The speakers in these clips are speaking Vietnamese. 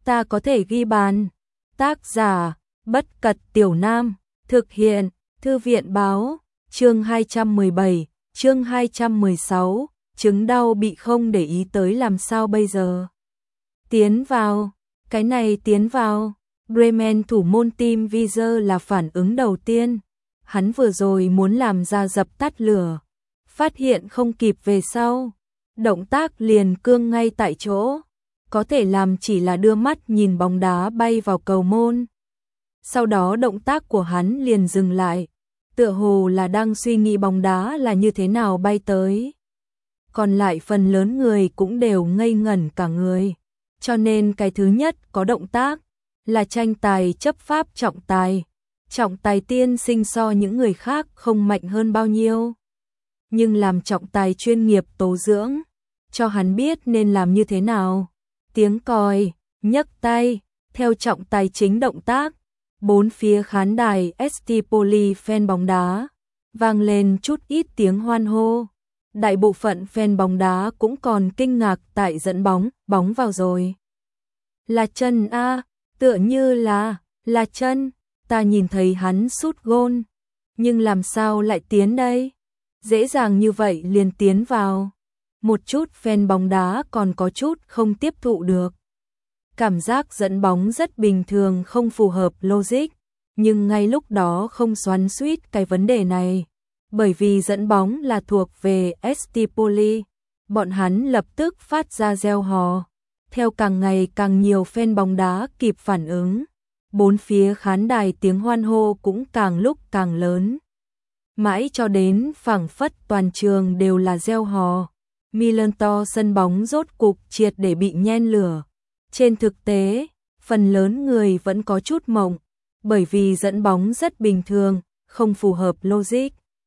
ta có thể ghi bàn. Tác giả, Bất Cật Tiểu Nam, thực hiện, Thư viện báo, chương 217, chương 216, chứng đau bị không để ý tới làm sao bây giờ. Tiến vào, cái này tiến vào, Bremen thủ môn team Vizer là phản ứng đầu tiên. Hắn vừa rồi muốn làm ra dập tắt lửa, phát hiện không kịp về sau, động tác liền cương ngay tại chỗ, có thể làm chỉ là đưa mắt nhìn bóng đá bay vào cầu môn. Sau đó động tác của hắn liền dừng lại, tựa hồ là đang suy nghĩ bóng đá là như thế nào bay tới. Còn lại phần lớn người cũng đều ngây ngẩn cả người, cho nên cái thứ nhất có động tác là tranh tài chấp pháp trọng tài. Trọng tài tiên sinh so những người khác không mạnh hơn bao nhiêu, nhưng làm trọng tài chuyên nghiệp tố dưỡng, cho hắn biết nên làm như thế nào. Tiếng còi, nhấc tay, theo trọng tài chính động tác, bốn phía khán đài ST Poli fan bóng đá vang lên chút ít tiếng hoan hô. Đại bộ phận fan bóng đá cũng còn kinh ngạc tại dẫn bóng, bóng vào rồi. Là chân a, tựa như là chân. Ta nhìn thấy hắn sút gôn, nhưng làm sao lại tiến đây? Dễ dàng như vậy liền tiến vào. Một chút fan bóng đá còn có chút không tiếp thụ được. Cảm giác dẫn bóng rất bình thường, không phù hợp logic, nhưng ngay lúc đó không xoắn xuýt cái vấn đề này, bởi vì dẫn bóng là thuộc về ST Poli. Bọn hắn lập tức phát ra reo hò. Theo càng ngày càng nhiều fan bóng đá kịp phản ứng, bốn phía khán đài tiếng hoan hô cũng càng lúc càng lớn. Mãi cho đến phảng phất toàn trường đều là reo hò, Milanto sân bóng rốt cục triệt để bị nhen lửa. Trên thực tế, phần lớn người vẫn có chút mộng, bởi vì dẫn bóng rất bình thường, không phù hợp logic.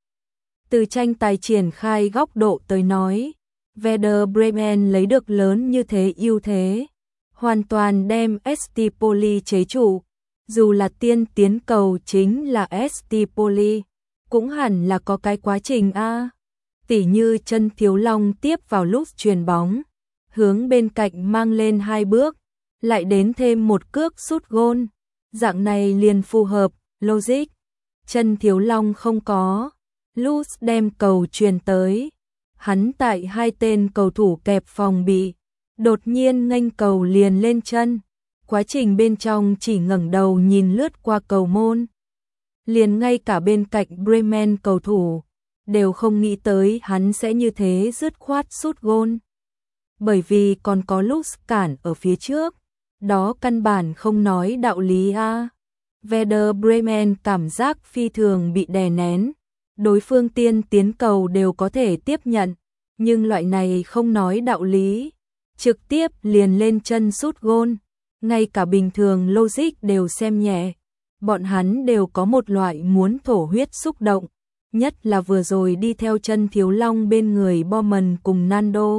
Từ tranh tài triển khai góc độ tới nói, Werder Bremen lấy được lớn như thế ưu thế, hoàn toàn đem ST Poli chế trụ. Dù là tiên tiến cầu chính là ST Poli, cũng hẳn là có cái quá trình a. Tỉ như chân Thiếu Long tiếp vào lúc chuyền bóng, hướng bên cạnh mang lên 2 bước, lại đến thêm một cước sút gôn. Dạng này liền phù hợp, logic. Chân Thiếu Long không có, Lutz đem cầu chuyền tới. Hắn tại hai tên cầu thủ kẹp phòng bị, đột nhiên nghênh cầu liền lên chân. Quá trình bên trong chỉ ngẩng đầu nhìn lướt qua cầu môn. Liền ngay cả bên cạnh Bremen cầu thủ đều không nghĩ tới hắn sẽ như thế dứt khoát sút gôn. Bởi vì còn có lúc cản ở phía trước, đó căn bản không nói đạo lý a. Werder Bremen cảm giác phi thường bị đè nén, đối phương tiên tiến cầu đều có thể tiếp nhận, nhưng loại này không nói đạo lý, trực tiếp liền lên chân sút gôn. Ngay cả bình thường logic đều xem nhẹ, bọn hắn đều có một loại muốn thổ huyết xúc động, nhất là vừa rồi đi theo chân Thiếu Long bên người Baumann cùng Nando.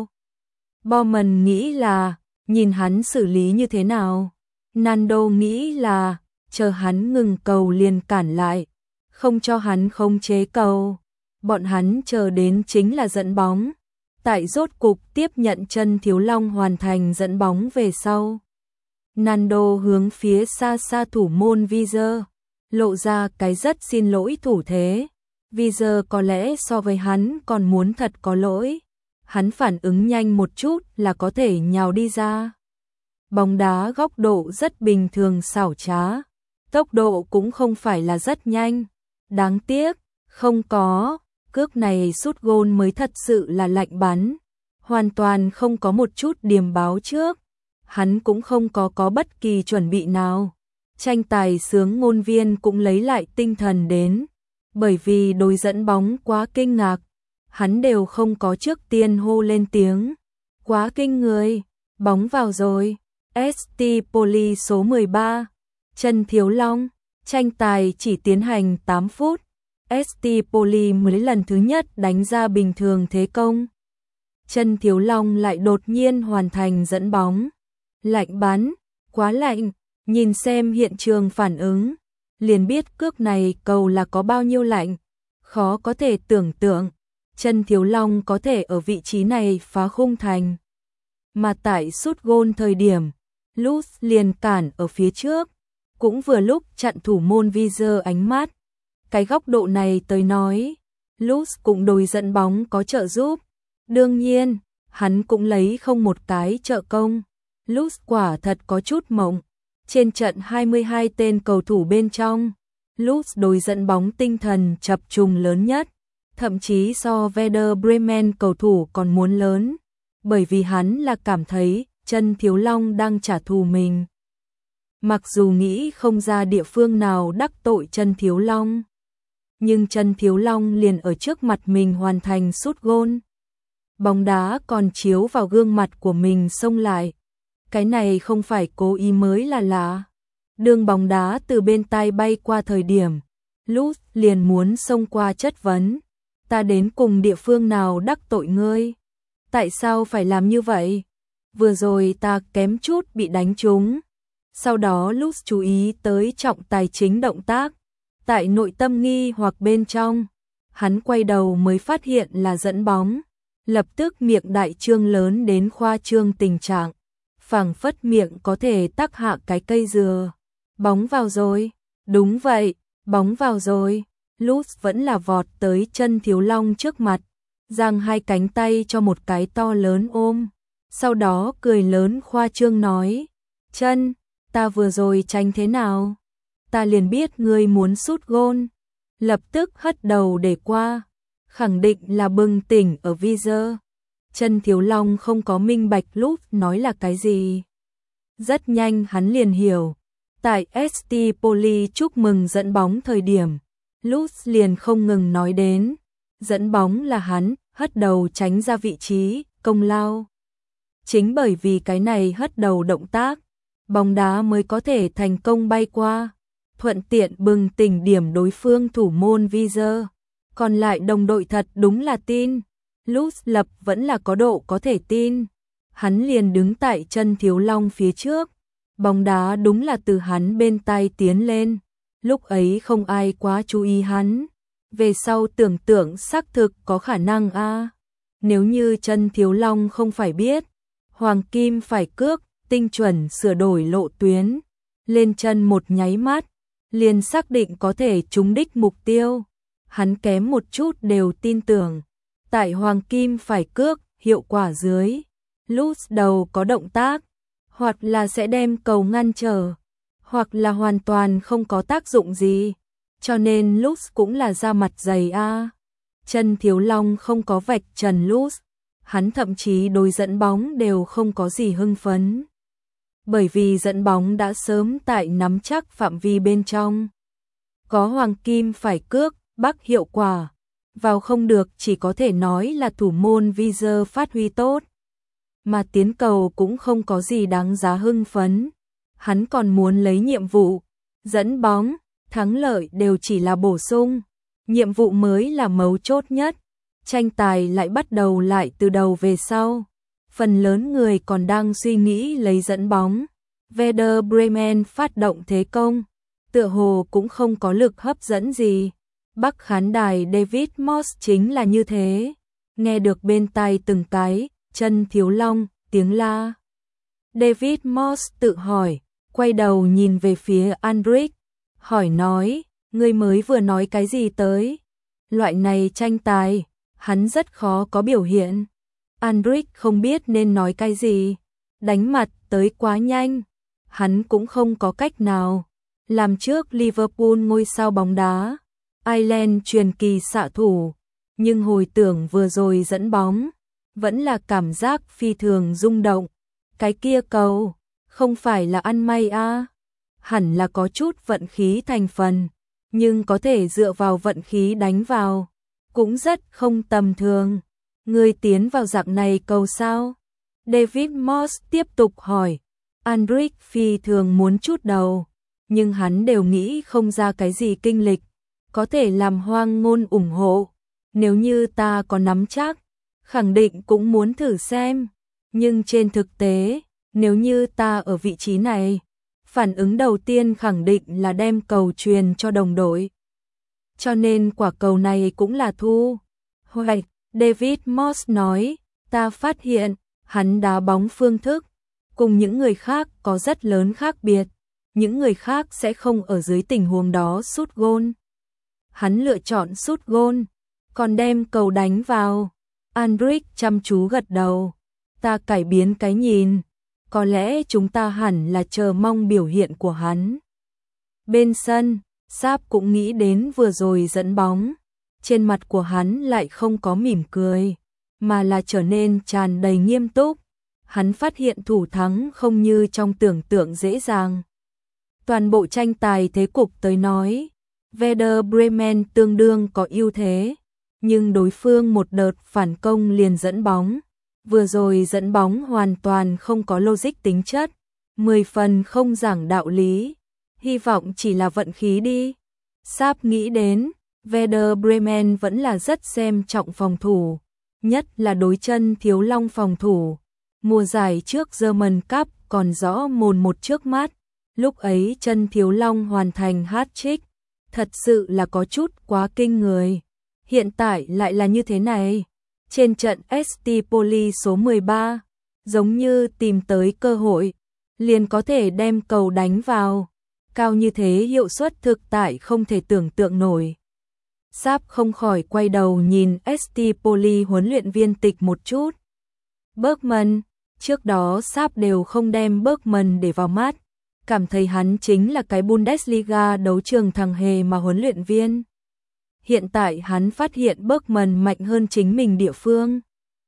Baumann nghĩ là, nhìn hắn xử lý như thế nào. Nando nghĩ là, chờ hắn ngừng cầu liền cản lại, không cho hắn khống chế cầu. Bọn hắn chờ đến chính là dẫn bóng. Tại rốt cục tiếp nhận chân Thiếu Long hoàn thành dẫn bóng về sau, Nando hướng phía xa xa thủ môn Vizer, lộ ra cái rất xin lỗi thủ thế. Vizer có lẽ so với hắn còn muốn thật có lỗi. Hắn phản ứng nhanh một chút là có thể nhào đi ra. Bóng đá góc độ rất bình thường xảo trá, tốc độ cũng không phải là rất nhanh. Đáng tiếc, không có, cước này sút gôn mới thật sự là lạnh bắn. Hoàn toàn không có một chút điềm báo trước. Hắn cũng không có bất kỳ chuẩn bị nào. Tranh tài sướng ngôn viên cũng lấy lại tinh thần đến, bởi vì đối dẫn bóng quá kinh ngạc, hắn đều không có trước tiên hô lên tiếng. Quá kinh người, bóng vào rồi. ST Poli số 13, chân Thiếu Long. Tranh tài chỉ tiến hành 8 phút. ST Poli mới lần thứ nhất đánh ra bình thường thế công. Chân Thiếu Long lại đột nhiên hoàn thành dẫn bóng. Lạnh bắn, quá lạnh, nhìn xem hiện trường phản ứng, liền biết cước này cầu là có bao nhiêu lạnh. Khó có thể tưởng tượng, chân Thiếu Long có thể ở vị trí này phá khung thành. Mà tại sút gôn thời điểm, Lutz liền cản ở phía trước, cũng vừa lúc chặn thủ môn Vizer ánh mắt. Cái góc độ này tới nói, Lutz cũng đối dẫn bóng có trợ giúp. Đương nhiên, hắn cũng lấy không một cái trợ công. Lutz quả thật có chút mộng. Trên trận 22 tên cầu thủ bên trong, Lutz đối dẫn bóng tinh thần chập trùng lớn nhất, thậm chí so Werder Bremen cầu thủ còn muốn lớn, bởi vì hắn là cảm thấy chân Thiếu Long đang trả thù mình. Mặc dù nghĩ không ra địa phương nào đắc tội chân Thiếu Long, nhưng chân Thiếu Long liền ở trước mặt mình hoàn thành sút gôn. Bóng đá còn chiếu vào gương mặt của mình xông lại. Cái này không phải cố ý mới là lạ. Đường bóng đá từ bên tai bay qua thời điểm, Lutz liền muốn xông qua chất vấn. Ta đến cùng địa phương nào đắc tội ngươi? Tại sao phải làm như vậy? Vừa rồi ta kém chút bị đánh trúng. Sau đó Lutz chú ý tới trọng tài chính động tác. Tại nội tâm nghi hoặc bên trong, hắn quay đầu mới phát hiện là dẫn bóng. Lập tức miệng đại trương lớn đến khoa trương tình trạng. Phảng phất miệng có thể tắc hạ cái cây dừa. Bóng vào rồi. Đúng vậy, bóng vào rồi. Lutz vẫn là vọt tới chân Thiếu Long trước mặt, giang hai cánh tay cho một cái to lớn ôm. Sau đó cười lớn khoa trương nói, chân, ta vừa rồi tránh thế nào? Ta liền biết ngươi muốn sút gôn. Lập tức hất đầu để qua, khẳng định là bừng tỉnh ở Vizer. Chân Thiếu Long không có minh bạch Lutz nói là cái gì. Rất nhanh hắn liền hiểu. Tại ST Poli chúc mừng dẫn bóng thời điểm, Lutz liền không ngừng nói đến. Dẫn bóng là hắn, hất đầu tránh ra vị trí, công lao. Chính bởi vì cái này hất đầu động tác, bóng đá mới có thể thành công bay qua, thuận tiện bừng tỉnh điểm đối phương thủ môn Vizer. Còn lại đồng đội thật đúng là tin. Lutz lập vẫn là có độ có thể tin. Hắn liền đứng tại chân Thiếu Long phía trước. Bóng đá đúng là từ hắn bên tay tiến lên. Lúc ấy không ai quá chú ý hắn. Về sau tưởng tượng xác thực có khả năng a. Nếu như chân Thiếu Long không phải biết, Hoàng Kim phải cước, tinh chuẩn sửa đổi lộ tuyến. Lên chân một nháy mắt, liền xác định có thể trúng đích mục tiêu. Hắn kém một chút đều tin tưởng. Tại Hoàng Kim phải cước, hiệu quả dưới, Lutz đầu có động tác, hoặc là sẽ đem cầu ngăn trở, hoặc là hoàn toàn không có tác dụng gì. Cho nên Lutz cũng là ra mặt dày a. Chân Thiếu Long không có vạch trần Lutz, hắn thậm chí đối dẫn bóng đều không có gì hưng phấn. Bởi vì dẫn bóng đã sớm tại nắm chắc phạm vi bên trong. Có Hoàng Kim phải cước, bắc hiệu quả. Vào không được chỉ có thể nói là thủ môn Vizer phát huy tốt. Mà tiến cầu cũng không có gì đáng giá hưng phấn. Hắn còn muốn lấy nhiệm vụ. Dẫn bóng, thắng lợi đều chỉ là bổ sung. Nhiệm vụ mới là mấu chốt nhất. Tranh tài lại bắt đầu lại từ đầu về sau. Phần lớn người còn đang suy nghĩ lấy dẫn bóng. Werder Bremen phát động thế công. Tựa hồ cũng không có lực hấp dẫn gì. Bắc khán đài David Moss chính là như thế. Nghe được bên tai từng cái, chân Thiếu Long, tiếng la. David Moss tự hỏi, quay đầu nhìn về phía Andrić, hỏi nói, ngươi mới vừa nói cái gì tới? Loại này tranh tài, hắn rất khó có biểu hiện. Andrić không biết nên nói cái gì, đánh mặt tới quá nhanh, hắn cũng không có cách nào. Làm trước Liverpool ngôi sao bóng đá, Ireland truyền kỳ xạ thủ, nhưng hồi tưởng vừa rồi dẫn bóng, vẫn là cảm giác phi thường rung động. Cái kia cầu, không phải là ăn may a, hẳn là có chút vận khí thành phần, nhưng có thể dựa vào vận khí đánh vào, cũng rất không tầm thường. Ngươi tiến vào dạng này cầu sao? David Moss tiếp tục hỏi. Andrić phi thường muốn chút đầu, nhưng hắn đều nghĩ không ra cái gì kinh lịch, có thể làm hoang ngôn ủng hộ. Nếu như ta có nắm chắc, khẳng định cũng muốn thử xem. Nhưng trên thực tế, nếu như ta ở vị trí này, phản ứng đầu tiên khẳng định là đem cầu truyền cho đồng đội. Cho nên quả cầu này cũng là thu hoạch. David Moss nói, ta phát hiện, hắn đá bóng phương thức cùng những người khác có rất lớn khác biệt. Những người khác sẽ không ở dưới tình huống đó sút gôn. Hắn lựa chọn sút gôn, còn đem cầu đánh vào. Andrić chăm chú gật đầu. Ta cải biến cái nhìn. Có lẽ chúng ta hẳn là chờ mong biểu hiện của hắn. Bên sân, Sáp cũng nghĩ đến vừa rồi dẫn bóng. Trên mặt của hắn lại không có mỉm cười, mà là trở nên tràn đầy nghiêm túc. Hắn phát hiện thủ thắng không như trong tưởng tượng dễ dàng. Toàn bộ tranh tài thế cục tới nói, Werder Bremen tương đương có ưu thế, nhưng đối phương một đợt phản công liền dẫn bóng. Vừa rồi dẫn bóng hoàn toàn không có logic tính chất, 10 phần không giảng đạo lý. Hy vọng chỉ là vận khí đi. Sáp nghĩ đến, Werder Bremen vẫn là rất xem trọng phòng thủ, nhất là đối chân Thiếu Long phòng thủ. Mùa giải trước German Cup còn rõ mồn một trước mắt, lúc ấy chân Thiếu Long hoàn thành hat-trick, thật sự là có chút quá kinh người. Hiện tại lại là như thế này. Trên trận ST Poli số 13, giống như tìm tới cơ hội, liền có thể đem cầu đánh vào. Cao như thế hiệu suất thực tại không thể tưởng tượng nổi. Sáp không khỏi quay đầu nhìn ST Poli huấn luyện viên tịch một chút. Bergman, trước đó Sáp đều không đem Bergman để vào mắt, cảm thấy hắn chính là cái Bundesliga đấu trường thằng hề mà huấn luyện viên. Hiện tại hắn phát hiện Bergman mạnh hơn chính mình địa phương.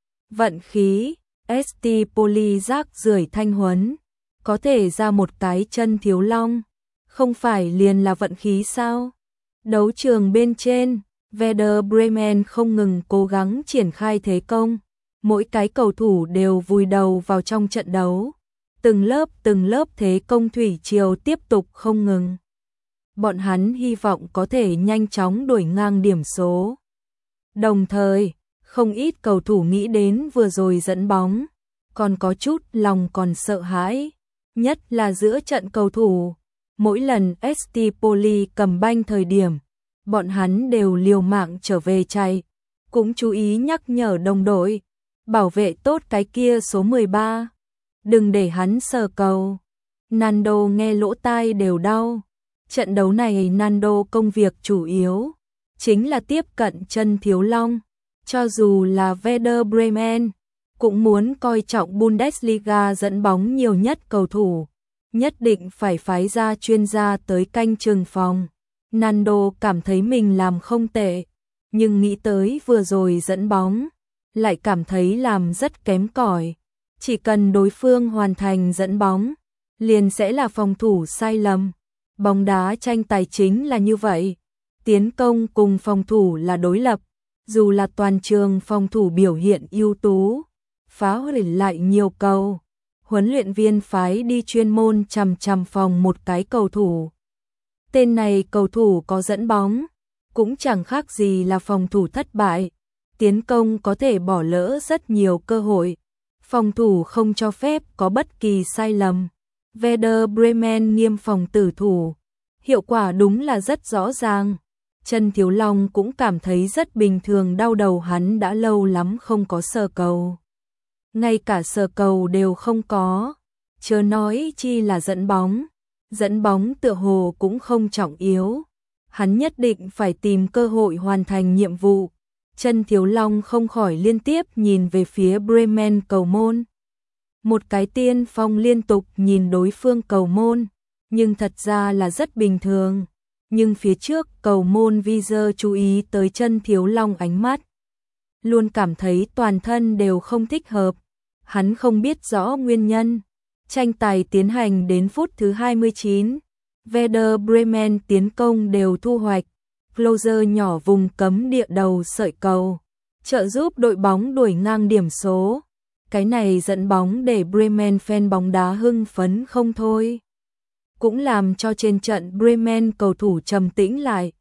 Vận khí, ST Poli rác rưởi thanh huấn, có thể ra một cái chân Thiếu Long, không phải liền là vận khí sao? Đấu trường bên trên, Werder Bremen không ngừng cố gắng triển khai thế công, mỗi cái cầu thủ đều vùi đầu vào trong trận đấu, từng lớp thế công thủy triều tiếp tục không ngừng. Bọn hắn hy vọng có thể nhanh chóng đuổi ngang điểm số. Đồng thời, không ít cầu thủ nghĩ đến vừa rồi dẫn bóng, còn có chút lòng còn sợ hãi, nhất là giữa trận cầu thủ. Mỗi lần ST Poli cầm banh thời điểm, bọn hắn đều liều mạng trở về chạy, cũng chú ý nhắc nhở đồng đội, bảo vệ tốt cái kia số 13, đừng để hắn sờ cầu. Nando nghe lỗ tai đều đau. Trận đấu này Nando công việc chủ yếu chính là tiếp cận chân Thiếu Long, cho dù là Werder Bremen cũng muốn coi trọng Bundesliga dẫn bóng nhiều nhất cầu thủ, nhất định phải phái ra chuyên gia tới canh chừng phòng. Nando cảm thấy mình làm không tệ, nhưng nghĩ tới vừa rồi dẫn bóng, lại cảm thấy làm rất kém cỏi. Chỉ cần đối phương hoàn thành dẫn bóng, liền sẽ là phòng thủ sai lầm. Bóng đá tranh tài chính là như vậy, tiến công cùng phòng thủ là đối lập, dù là toàn trường phòng thủ biểu hiện ưu tú, phá hủy lại nhiều cầu, huấn luyện viên phái đi chuyên môn chằm phòng một cái cầu thủ. Tên này cầu thủ có dẫn bóng, cũng chẳng khác gì là phòng thủ thất bại, tiến công có thể bỏ lỡ rất nhiều cơ hội, phòng thủ không cho phép có bất kỳ sai lầm. Werder Bremen nghiêm phòng tử thủ, hiệu quả đúng là rất rõ ràng. Chân Thiếu Long cũng cảm thấy rất bình thường, đau đầu hắn đã lâu lắm không có sờ cầu. Ngay cả sờ cầu đều không có, chớ nói chi là dẫn bóng. Dẫn bóng tựa hồ cũng không trọng yếu, hắn nhất định phải tìm cơ hội hoàn thành nhiệm vụ. Chân Thiếu Long không khỏi liên tiếp nhìn về phía Bremen cầu môn. Một cái tiên phong liên tục nhìn đối phương cầu môn, nhưng thật ra là rất bình thường. Nhưng phía trước cầu môn Vizer chú ý tới chân Thiếu Long ánh mắt, luôn cảm thấy toàn thân đều không thích hợp. Hắn không biết rõ nguyên nhân. Tranh tài tiến hành đến phút thứ 29, Werder Bremen tiến công đều thu hoạch. Klose nhỏ vùng cấm địa đầu sợi cầu, trợ giúp đội bóng đuổi ngang điểm số. Cái này dẫn bóng để Bremen fan bóng đá hưng phấn không thôi. Cũng làm cho trên trận Bremen cầu thủ trầm tĩnh lại.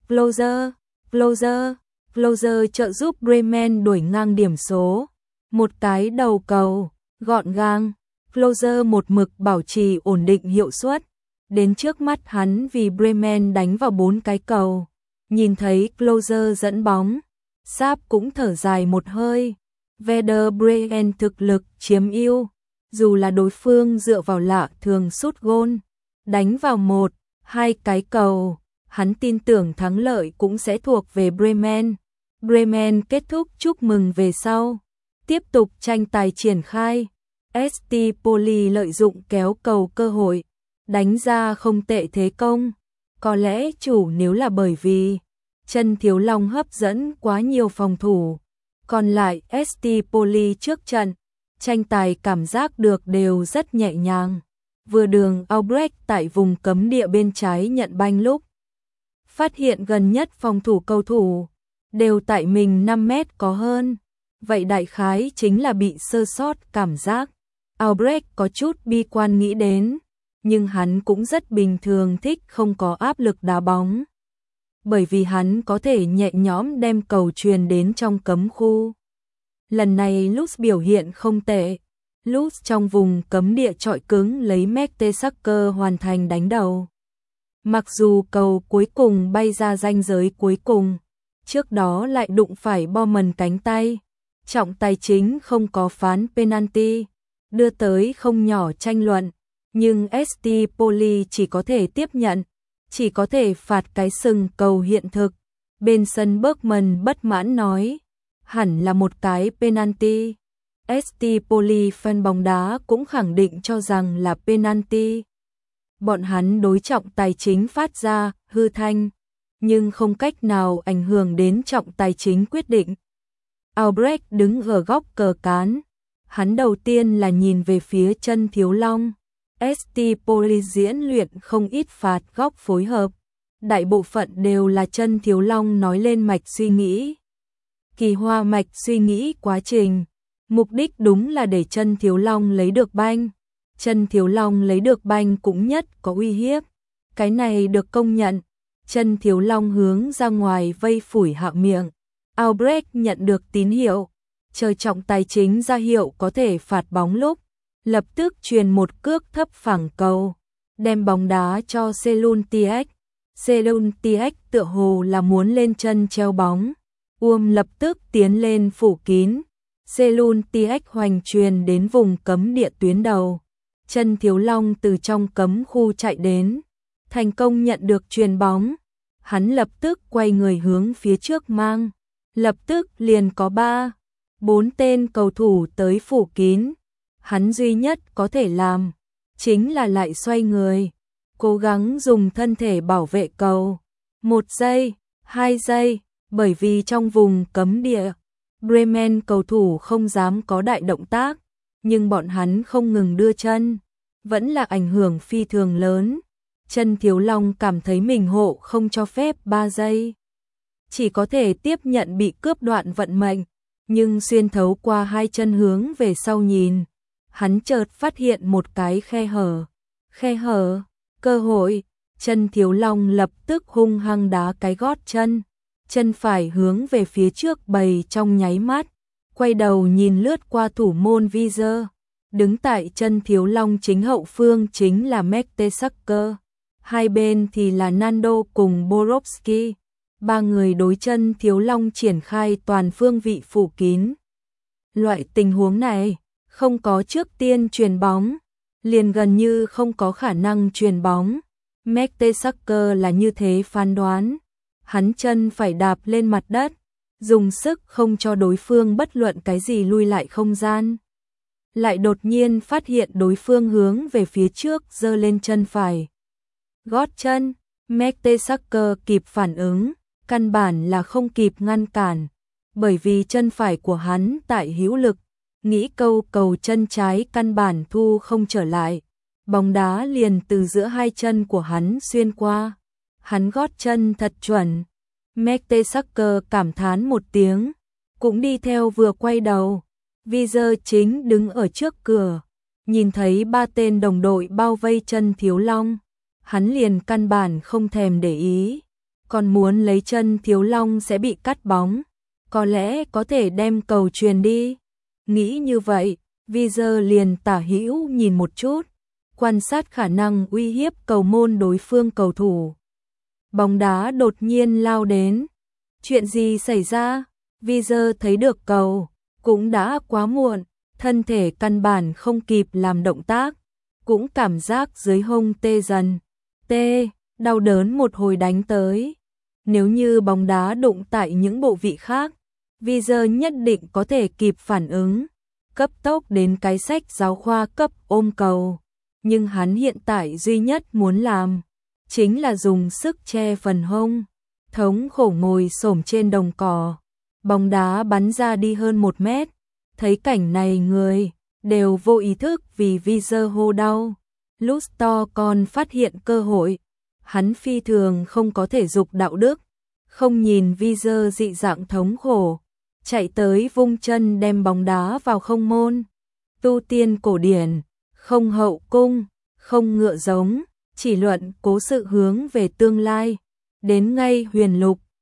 Klose trợ giúp Bremen đuổi ngang điểm số. Một cái đầu cầu, gọn gàng. Klose một mực bảo trì ổn định hiệu suất. Đến trước mắt hắn vì Bremen đánh vào 4 cái cầu. Nhìn thấy Klose dẫn bóng, Sáp cũng thở dài một hơi. Werder Bremen thực lực chiếm ưu, dù là đối phương dựa vào lạ thường sút gôn, đánh vào 1-2 cái cầu, hắn tin tưởng thắng lợi cũng sẽ thuộc về Bremen. Bremen kết thúc chúc mừng về sau, tiếp tục tranh tài triển khai. ST Poli lợi dụng kéo cầu cơ hội, đánh ra không tệ thế công. Có lẽ chủ nếu là bởi vì Chân Thiếu Long hấp dẫn quá nhiều phòng thủ. Còn lại ST Poli trước trận, tranh tài cảm giác được đều rất nhẹ nhàng. Vừa đường Albrecht tại vùng cấm địa bên trái nhận banh lúc phát hiện gần nhất phòng thủ cầu thủ đều tại mình 5 mét có hơn. Vậy đại khái chính là bị sơ sót cảm giác. Albrecht có chút bi quan nghĩ đến, nhưng hắn cũng rất bình thường thích không có áp lực đá bóng. Bởi vì hắn có thể nhẹ nhõm đem cầu truyền đến trong cấm khu. Lần này Lutz biểu hiện không tệ. Lutz trong vùng cấm địa chọi cứng lấy Mertesacker hoàn thành đánh đầu. Mặc dù cầu cuối cùng bay ra ranh giới cuối cùng, trước đó lại đụng phải Baumann cánh tay. Trọng tài chính không có phán penalty, đưa tới không nhỏ tranh luận, nhưng ST Poli chỉ có thể tiếp nhận, chỉ có thể phạt cái sừng cầu hiện thực. Bên sân Bergman bất mãn nói, hẳn là một cái penalty. ST Poli fan bóng đá cũng khẳng định cho rằng là penalty. Bọn hắn đối trọng tài chính phát ra hư thanh, nhưng không cách nào ảnh hưởng đến trọng tài chính quyết định. Albrecht đứng ở góc cờ cán, hắn đầu tiên là nhìn về phía Chân Thiếu Long. ST Poli diễn luyện không ít phạt góc phối hợp, đại bộ phận đều là Chân Thiếu Long nói lên mạch suy nghĩ. Kỳ hoa mạch suy nghĩ quá trình, mục đích đúng là để Chân Thiếu Long lấy được banh. Chân Thiếu Long lấy được banh cũng nhất có uy hiếp, cái này được công nhận. Chân Thiếu Long hướng ra ngoài vây phủi hạ miệng. Albrecht nhận được tín hiệu, chờ trọng tài chính ra hiệu có thể phạt bóng lúc, lập tức truyền một cước thấp phẳng cầu, đem bóng đá cho Seluntiek. Seluntiek tựa hồ là muốn lên chân treo bóng, lập tức tiến lên phủ kín. Seluntiek hoành truyền đến vùng cấm địa tuyến đầu. Chân Thiếu Long từ trong cấm khu chạy đến, thành công nhận được chuyền bóng. Hắn lập tức quay người hướng phía trước mang, lập tức liền có 3-4 tên cầu thủ tới phủ kín. Hắn duy nhất có thể làm chính là lại xoay người, cố gắng dùng thân thể bảo vệ cầu. 1 giây, 2 giây, bởi vì trong vùng cấm địa, Bremen cầu thủ không dám có đại động tác, nhưng bọn hắn không ngừng đưa chân, vẫn là ảnh hưởng phi thường lớn. Chân Thiếu Long cảm thấy mình hộ không cho phép 3 giây. Chỉ có thể tiếp nhận bị cướp đoạn vận mệnh, nhưng xuyên thấu qua hai chân hướng về sau nhìn, hắn chợt phát hiện một cái khe hở, cơ hội. Chân Thiếu Long lập tức hung hăng đá cái gót chân phải hướng về phía trước bày trong nháy mắt, quay đầu nhìn lướt qua thủ môn Vizer. Đứng tại Chân Thiếu Long chính hậu phương chính là Mertesacker, hai bên thì là Nando cùng Borowski. Ba người đối Chân Thiếu Long triển khai toàn phương vị phủ kín. Loại tình huống này, không có trước tiên chuyền bóng, liền gần như không có khả năng chuyền bóng. Mertesacker là như thế phán đoán, hắn chân phải đạp lên mặt đất, dùng sức không cho đối phương bất luận cái gì lui lại không gian. Lại đột nhiên phát hiện đối phương hướng về phía trước giơ lên chân phải. Gót chân, Mertesacker kịp phản ứng, căn bản là không kịp ngăn cản, bởi vì chân phải của hắn tại hữu lực, nghĩ cầu chân trái căn bản thu không trở lại. Bóng đá liền từ giữa hai chân của hắn xuyên qua. Hắn gót chân thật chuẩn. Mertesacker cảm thán một tiếng, cũng đi theo vừa quay đầu. Vizer chính đứng ở trước cửa, nhìn thấy 3 tên đồng đội bao vây Chân Thiếu Long, hắn liền căn bản không thèm để ý, còn muốn lấy Chân Thiếu Long sẽ bị cắt bóng, có lẽ có thể đem cầu truyền đi. Nghĩ như vậy, Vizer liền tả hữu nhìn một chút, quan sát khả năng uy hiếp cầu môn đối phương cầu thủ. Bóng đá đột nhiên lao đến. Chuyện gì xảy ra? Vizer thấy được cầu, cũng đã quá muộn. thân thể căn bản không kịp làm động tác, cũng cảm giác dưới hông tê dần. Tê, đau đớn một hồi đánh tới. Nếu như bóng đá đụng tại những bộ vị khác, Weezer nhất định có thể kịp phản ứng, cấp tốc đến cái sách giáo khoa cấp ôm cầu. Nhưng hắn hiện tại duy nhất muốn làm, chính là dùng sức che phần hông, thống khổ ngồi xổm trên đồng cỏ. Bóng đá bắn ra đi hơn 1 mét, thấy cảnh này người đều vô ý thức vì Weezer hô đau. Lusto còn phát hiện cơ hội, hắn phi thường không có thể dục đạo đức, không nhìn Weezer dị dạng thống khổ, chạy tới vung chân đem bóng đá vào không môn. Tu tiên cổ điển, không hậu cung, không ngựa giống, chỉ luận cố sự hướng về tương lai. Đến ngay huyền lục,